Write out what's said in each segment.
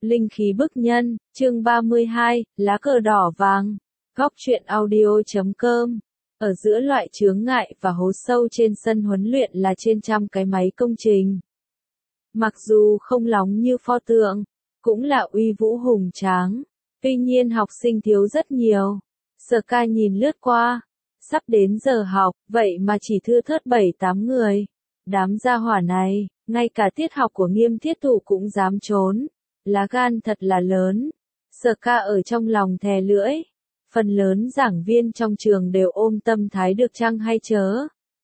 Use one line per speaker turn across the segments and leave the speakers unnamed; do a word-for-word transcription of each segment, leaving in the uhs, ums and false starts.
Linh khí bức nhân, chương ba mươi hai, lá cờ đỏ vàng. Góc truyện audio chấm com. Ở giữa loại chướng ngại và hố sâu trên sân huấn luyện là trên trăm cái máy công trình. Mặc dù không nóng như pho tượng, cũng là uy vũ hùng tráng. Tuy nhiên học sinh thiếu rất nhiều. Sở Ca nhìn lướt qua. Sắp đến giờ học, vậy mà chỉ thưa thớt bảy tám người. Đám gia hỏa này, ngay cả tiết học của Nghiêm Thiết Thụ cũng dám trốn. Lá gan thật là lớn. Sở Ca ở trong lòng thè lưỡi. Phần lớn giảng viên trong trường đều ôm tâm thái được chăng hay chớ.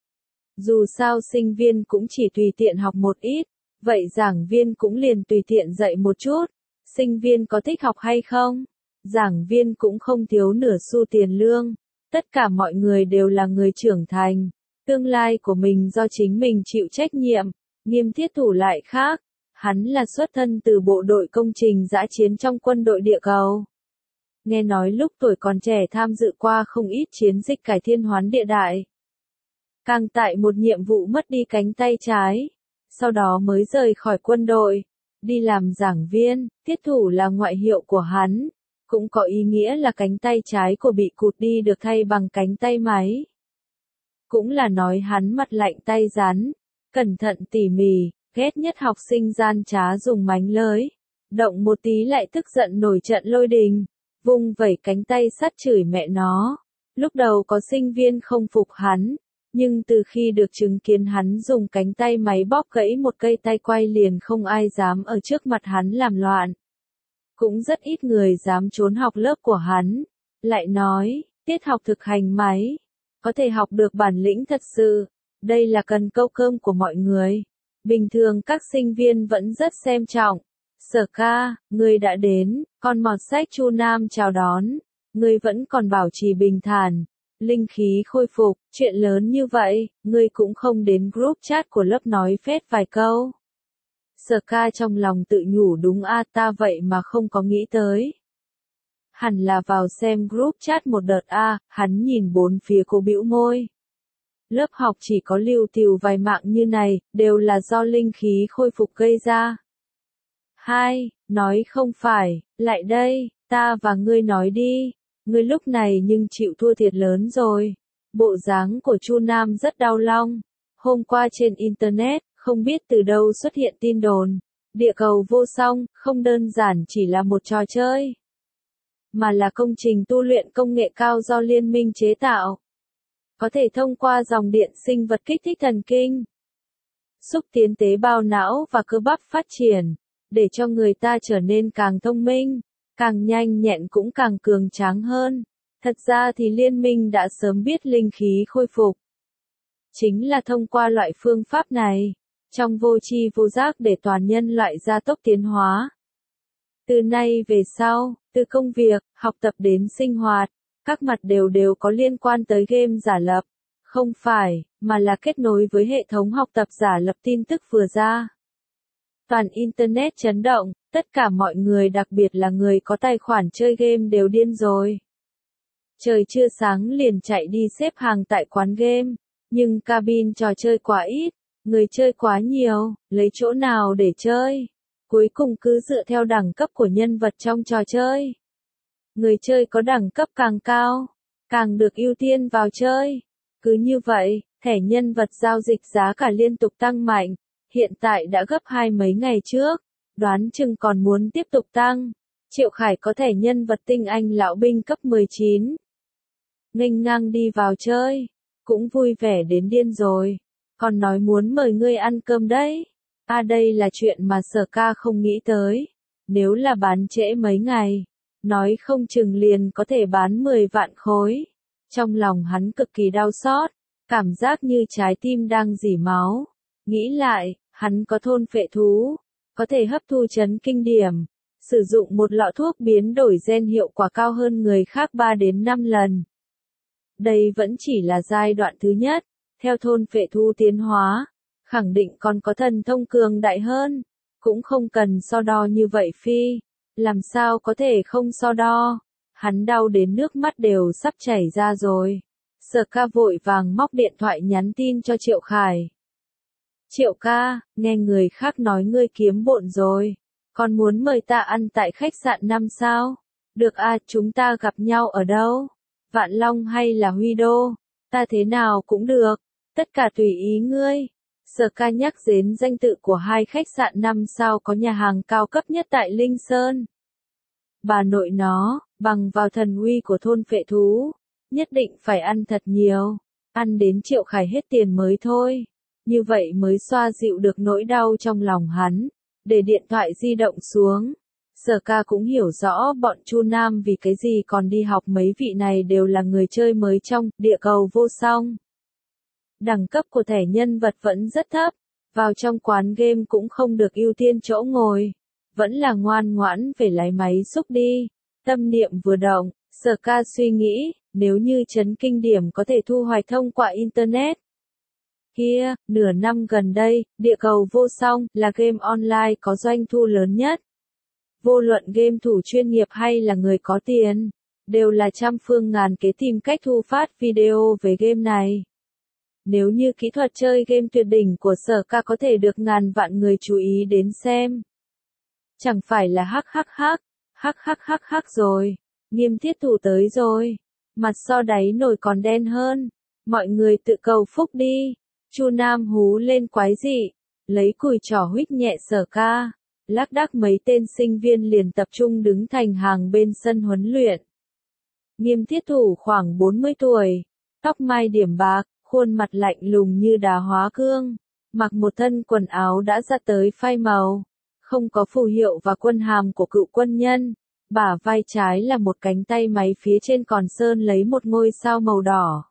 Dù sao sinh viên cũng chỉ tùy tiện học một ít, vậy giảng viên cũng liền tùy tiện dạy một chút. Sinh viên có thích học hay không? Giảng viên cũng không thiếu nửa xu tiền lương. Tất cả mọi người đều là người trưởng thành. Tương lai của mình do chính mình chịu trách nhiệm. Nghiêm Thiết Thụ lại khác. Hắn là xuất thân từ bộ đội công trình dã chiến trong quân đội địa cầu. Nghe nói lúc tuổi còn trẻ tham dự qua không ít chiến dịch cải thiên hoán địa đại. Càng tại một nhiệm vụ mất đi cánh tay trái. Sau đó mới rời khỏi quân đội. Đi làm giảng viên, Thiết Thụ là ngoại hiệu của hắn. Cũng có ý nghĩa là cánh tay trái của bị cụt đi được thay bằng cánh tay máy. Cũng là nói hắn mặt lạnh tay rắn. Cẩn thận tỉ mỉ. Ghét nhất học sinh gian trá dùng mánh lới. Động một tí lại tức giận nổi trận lôi đình. Vung vẩy cánh tay sắt chửi mẹ nó. Lúc đầu có sinh viên không phục hắn. Nhưng từ khi được chứng kiến hắn dùng cánh tay máy bóp gãy một cây tay quay liền không ai dám ở trước mặt hắn làm loạn. Cũng rất ít người dám trốn học lớp của hắn. Lại nói, tiết học thực hành máy. Có thể học được bản lĩnh thật sự. Đây là cần câu cơm của mọi người. Bình thường các sinh viên vẫn rất xem trọng. Sở Ca, ngươi đã đến, con mọt sách Chu Nam chào đón. Ngươi vẫn còn bảo trì bình thản. Linh khí khôi phục, chuyện lớn như vậy, ngươi cũng không đến group chat của lớp nói phết vài câu. Sở Ca trong lòng tự nhủ đúng a ta vậy mà không có nghĩ tới. Hẳn là vào xem group chat một đợt a, hắn nhìn bốn phía cô bĩu môi. Lớp học chỉ có lưu tiều vài mạng như này, đều là do linh khí khôi phục gây ra. Hai, nói không phải, lại đây, ta và ngươi nói đi. Ngươi lúc này nhưng chịu thua thiệt lớn rồi. Bộ dáng của Chu Nam rất đau lòng. Hôm qua trên Internet, không biết từ đâu xuất hiện tin đồn. Địa cầu vô song, không đơn giản chỉ là một trò chơi. Mà là công trình tu luyện công nghệ cao do liên minh chế tạo. Có thể thông qua dòng điện sinh vật kích thích thần kinh. Xúc tiến tế bào não và cơ bắp phát triển. Để cho người ta trở nên càng thông minh. Càng nhanh nhẹn cũng càng cường tráng hơn. Thật ra thì liên minh đã sớm biết linh khí khôi phục. Chính là thông qua loại phương pháp này. Trong vô tri vô giác để toàn nhân loại gia tốc tiến hóa. Từ nay về sau, từ công việc, học tập đến sinh hoạt. Các mặt đều đều có liên quan tới game giả lập. Không phải, mà là kết nối với hệ thống học tập giả lập tin tức vừa ra. Toàn Internet chấn động, tất cả mọi người đặc biệt là người có tài khoản chơi game đều điên rồi. Trời chưa sáng liền chạy đi xếp hàng tại quán game, nhưng cabin trò chơi quá ít, người chơi quá nhiều, lấy chỗ nào để chơi. Cuối cùng cứ dựa theo đẳng cấp của nhân vật trong trò chơi. Người chơi có đẳng cấp càng cao, càng được ưu tiên vào chơi. Cứ như vậy, thẻ nhân vật giao dịch giá cả liên tục tăng mạnh, hiện tại đã gấp hai mấy ngày trước, đoán chừng còn muốn tiếp tục tăng. Triệu Khải có thẻ nhân vật tinh anh lão binh cấp mười chín. Nghênh ngang đi vào chơi, cũng vui vẻ đến điên rồi, còn nói muốn mời ngươi ăn cơm đấy. À đây là chuyện mà Sở Ca không nghĩ tới, nếu là bán trễ mấy ngày. Nói không chừng liền có thể bán mười vạn khối. Trong lòng hắn cực kỳ đau xót, cảm giác như trái tim đang rỉ máu. Nghĩ lại, hắn có thôn phệ thú, có thể hấp thu chấn kinh điểm, sử dụng một lọ thuốc biến đổi gen hiệu quả cao hơn người khác ba đến năm lần. Đây vẫn chỉ là giai đoạn thứ nhất, theo thôn phệ thú tiến hóa, khẳng định còn có thần thông cường đại hơn, cũng không cần so đo như vậy phi. Làm sao có thể không so đo, hắn đau đến nước mắt đều sắp chảy ra rồi. Sở Ca vội vàng móc điện thoại nhắn tin cho Triệu Khải. Triệu ca, nghe người khác nói ngươi kiếm bộn rồi, Còn muốn mời ta ăn tại khách sạn năm sao? Được à, chúng ta gặp nhau ở đâu? Vạn Long hay là Huy Đô? Ta thế nào cũng được, tất cả tùy ý ngươi. Sở Ca nhắc đến danh tự của hai khách sạn năm sao có nhà hàng cao cấp nhất tại Linh Sơn. Bà nội nó, bằng vào thần uy của thôn phệ thú, nhất định phải ăn thật nhiều, ăn đến Triệu Khải hết tiền mới thôi. Như vậy mới xoa dịu được nỗi đau trong lòng hắn. Để điện thoại di động xuống. Sở Ca cũng hiểu rõ bọn Chu Nam vì cái gì còn đi học, mấy vị này đều là người chơi mới trong địa cầu vô song. Đẳng cấp của thẻ nhân vật vẫn rất thấp, vào trong quán game cũng không được ưu tiên chỗ ngồi, vẫn là ngoan ngoãn về lái máy xúc đi. Tâm niệm vừa động, Sở Ca suy nghĩ, nếu như Trấn Kinh Điểm có thể thu hoạch thông qua Internet. Kia, nửa năm gần đây, địa cầu vô song là game online có doanh thu lớn nhất. Vô luận game thủ chuyên nghiệp hay là người có tiền, đều là trăm phương ngàn kế tìm cách thu phát video về game này. Nếu như kỹ thuật chơi game tuyệt đỉnh của Sở Ca có thể được ngàn vạn người chú ý đến xem. Chẳng phải là hắc hắc hắc, hắc hắc hắc hắc rồi, Nghiêm Thiết Thủ tới rồi, mặt so đáy nồi còn đen hơn, mọi người tự cầu phúc đi. Chu Nam hú lên quái dị, lấy cùi trỏ huých nhẹ Sở Ca, lác đác mấy tên sinh viên liền tập trung đứng thành hàng bên sân huấn luyện. Nghiêm Thiết Thủ khoảng bốn mươi tuổi, tóc mai điểm bạc, khuôn mặt lạnh lùng như đá hóa cương, mặc một thân quần áo đã ra tới phai màu, không có phù hiệu và quân hàm của cựu quân nhân, bả vai trái là một cánh tay máy phía trên còn sơn lấy một ngôi sao màu đỏ.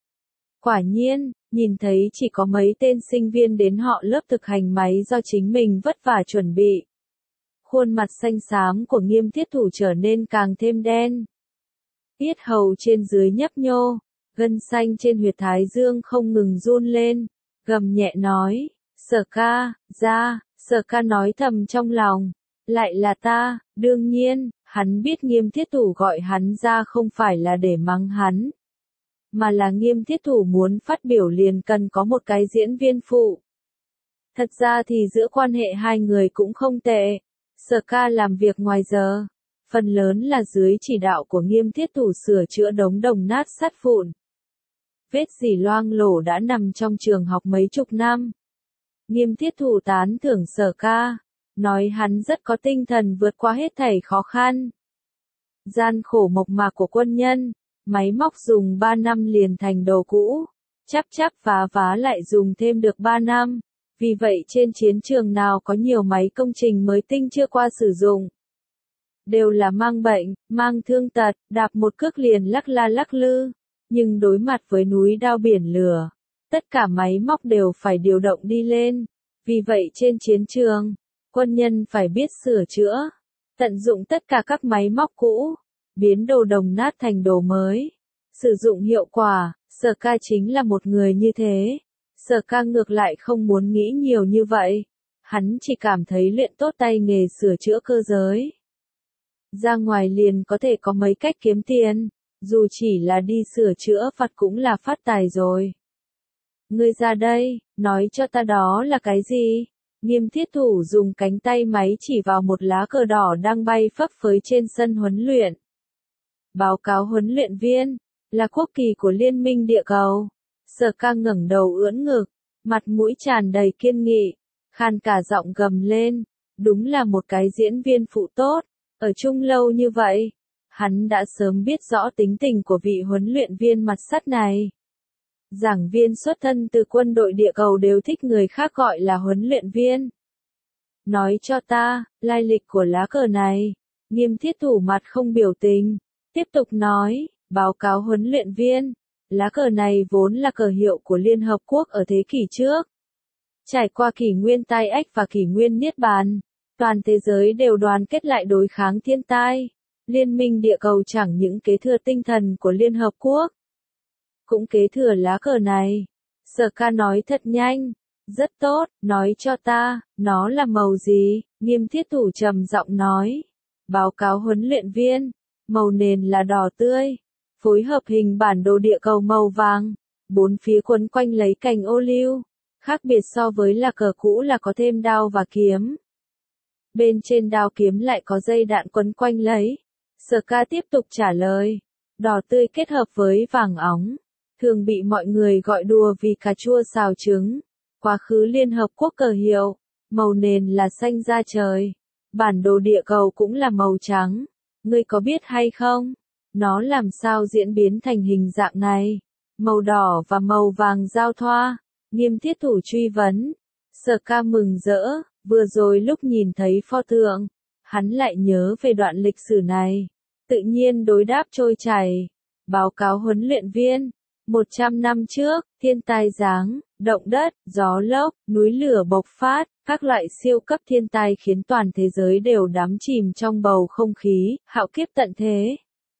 Quả nhiên, nhìn thấy chỉ có mấy tên sinh viên đến họ lớp thực hành máy do chính mình vất vả chuẩn bị. Khuôn mặt xanh xám của Nghiêm Thiết Thủ trở nên càng thêm đen. Yết hầu trên dưới nhấp nhô, gân xanh trên huyệt thái dương không ngừng run lên, gầm nhẹ nói, Sở Ca, ra, Sở Ca nói thầm trong lòng, lại là ta. Đương nhiên, hắn biết Nghiêm Thiết Thủ gọi hắn ra không phải là để mắng hắn, mà là Nghiêm Thiết Thủ muốn phát biểu liền cần có một cái diễn viên phụ. Thật ra thì giữa quan hệ hai người cũng không tệ. Sở Ca làm việc ngoài giờ, phần lớn là dưới chỉ đạo của Nghiêm Thiết Thủ sửa chữa đống đồng nát sắt vụn. Vết dỉ loang lổ đã nằm trong trường học mấy chục năm. Nghiêm Thiết Thủ tán thưởng Sở Ca, nói hắn rất có tinh thần vượt qua hết thảy khó khăn. Gian khổ mộc mạc của quân nhân, máy móc dùng ba năm liền thành đồ cũ, chắp chắp vá vá lại dùng thêm được ba năm. Vì vậy trên chiến trường nào có nhiều máy công trình mới tinh chưa qua sử dụng, đều là mang bệnh, mang thương tật, đạp một cước liền lắc la lắc lư. Nhưng đối mặt với núi đao biển lửa, tất cả máy móc đều phải điều động đi lên. Vì vậy trên chiến trường, quân nhân phải biết sửa chữa, tận dụng tất cả các máy móc cũ, biến đồ đồng nát thành đồ mới, sử dụng hiệu quả. Sở Ca chính là một người như thế. Sở Ca ngược lại không muốn nghĩ nhiều như vậy, hắn chỉ cảm thấy luyện tốt tay nghề sửa chữa cơ giới. Ra ngoài liền có thể có mấy cách kiếm tiền, dù chỉ là đi sửa chữa vặt cũng là phát tài rồi. Ngươi ra đây, nói cho ta đó là cái gì? Nghiêm Thiết Thủ dùng cánh tay máy chỉ vào một lá cờ đỏ đang bay phấp phới trên sân huấn luyện. Báo cáo huấn luyện viên, là quốc kỳ của Liên minh địa cầu. Sở Ca ngẩng đầu ưỡn ngực, mặt mũi tràn đầy kiên nghị, khan cả giọng gầm lên, đúng là một cái diễn viên phụ tốt, ở chung lâu như vậy, hắn đã sớm biết rõ tính tình của vị huấn luyện viên mặt sắt này. Giảng viên xuất thân từ quân đội địa cầu đều thích người khác gọi là huấn luyện viên. Nói cho ta, lai lịch của lá cờ này. Nghiêm Thiết Thủ mặt không biểu tình, tiếp tục nói, báo cáo huấn luyện viên. Lá cờ này vốn là cờ hiệu của Liên Hợp Quốc ở thế kỷ trước. Trải qua kỷ nguyên tai ách và kỷ nguyên niết bàn, toàn thế giới đều đoàn kết lại đối kháng thiên tai. Liên minh địa cầu chẳng những kế thừa tinh thần của Liên Hợp Quốc, cũng kế thừa lá cờ này. Sở Ca nói thật nhanh, rất tốt, nói cho ta, nó là màu gì? Nghiêm Thiết Thủ trầm giọng nói, báo cáo huấn luyện viên, màu nền là đỏ tươi, phối hợp hình bản đồ địa cầu màu vàng, bốn phía quấn quanh lấy cành ô liu, khác biệt so với là cờ cũ là có thêm đao và kiếm. Bên trên đao kiếm lại có dây đạn quấn quanh lấy. Sở Ca tiếp tục trả lời. Đỏ tươi kết hợp với vàng óng, thường bị mọi người gọi đùa vì cà chua xào trứng. Quá khứ Liên Hợp Quốc cờ hiệu, màu nền là xanh da trời. Bản đồ địa cầu cũng là màu trắng. Ngươi có biết hay không? Nó làm sao diễn biến thành hình dạng này? Màu đỏ và màu vàng giao thoa. Nghiêm thiết thủ truy vấn. Sở Ca mừng rỡ, vừa rồi lúc nhìn thấy pho tượng, hắn lại nhớ về đoạn lịch sử này. Tự nhiên đối đáp trôi chảy. Báo cáo huấn luyện viên. một trăm năm trước, thiên tai giáng, động đất, gió lốc, núi lửa bộc phát, các loại siêu cấp thiên tai khiến toàn thế giới đều đắm chìm trong bầu không khí, hạo kiếp tận thế.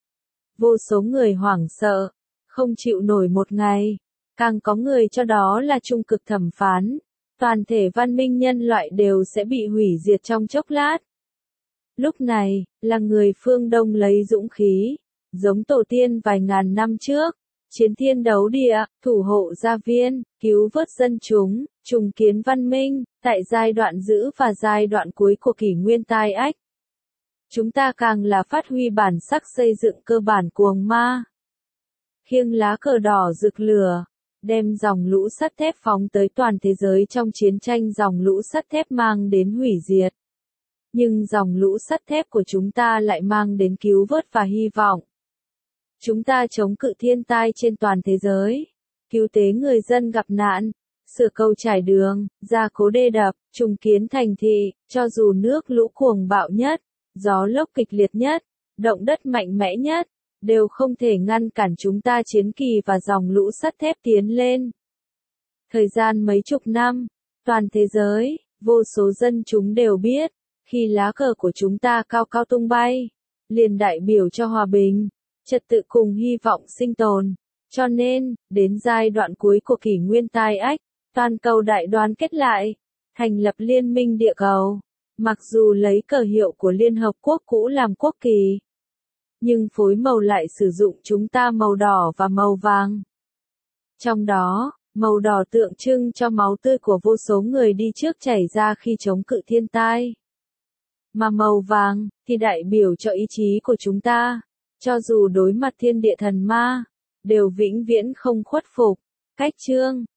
Vô số người hoảng sợ, không chịu nổi một ngày. Càng có người cho đó là trung cực thẩm phán. Toàn thể văn minh nhân loại đều sẽ bị hủy diệt trong chốc lát. Lúc này, là người phương Đông lấy dũng khí, giống tổ tiên vài ngàn năm trước, chiến thiên đấu địa, thủ hộ gia viên, cứu vớt dân chúng, trùng kiến văn minh, tại giai đoạn giữ và giai đoạn cuối của kỷ nguyên tai ách. Chúng ta càng là phát huy bản sắc xây dựng cơ bản cuồng ma. Khiêng lá cờ đỏ rực lửa, đem dòng lũ sắt thép phóng tới toàn thế giới trong chiến tranh dòng lũ sắt thép mang đến hủy diệt. Nhưng dòng lũ sắt thép của chúng ta lại mang đến cứu vớt và hy vọng. Chúng ta chống cự thiên tai trên toàn thế giới, cứu tế người dân gặp nạn, sửa cầu trải đường, gia cố đê đập, trùng kiến thành thị, cho dù nước lũ cuồng bạo nhất, gió lốc kịch liệt nhất, động đất mạnh mẽ nhất, đều không thể ngăn cản chúng ta chiến kỳ và dòng lũ sắt thép tiến lên. Thời gian mấy chục năm, toàn thế giới, vô số dân chúng đều biết, khi lá cờ của chúng ta cao cao tung bay, liền đại biểu cho hòa bình, trật tự cùng hy vọng sinh tồn. Cho nên, đến giai đoạn cuối của kỷ nguyên tai ách, toàn cầu đại đoàn kết lại, thành lập Liên minh địa cầu. Mặc dù lấy cờ hiệu của Liên Hợp Quốc cũ làm quốc kỳ, nhưng phối màu lại sử dụng chúng ta màu đỏ và màu vàng. Trong đó, màu đỏ tượng trưng cho máu tươi của vô số người đi trước chảy ra khi chống cự thiên tai. Mà màu vàng, thì đại biểu cho ý chí của chúng ta, cho dù đối mặt thiên địa thần ma, đều vĩnh viễn không khuất phục. Cách chương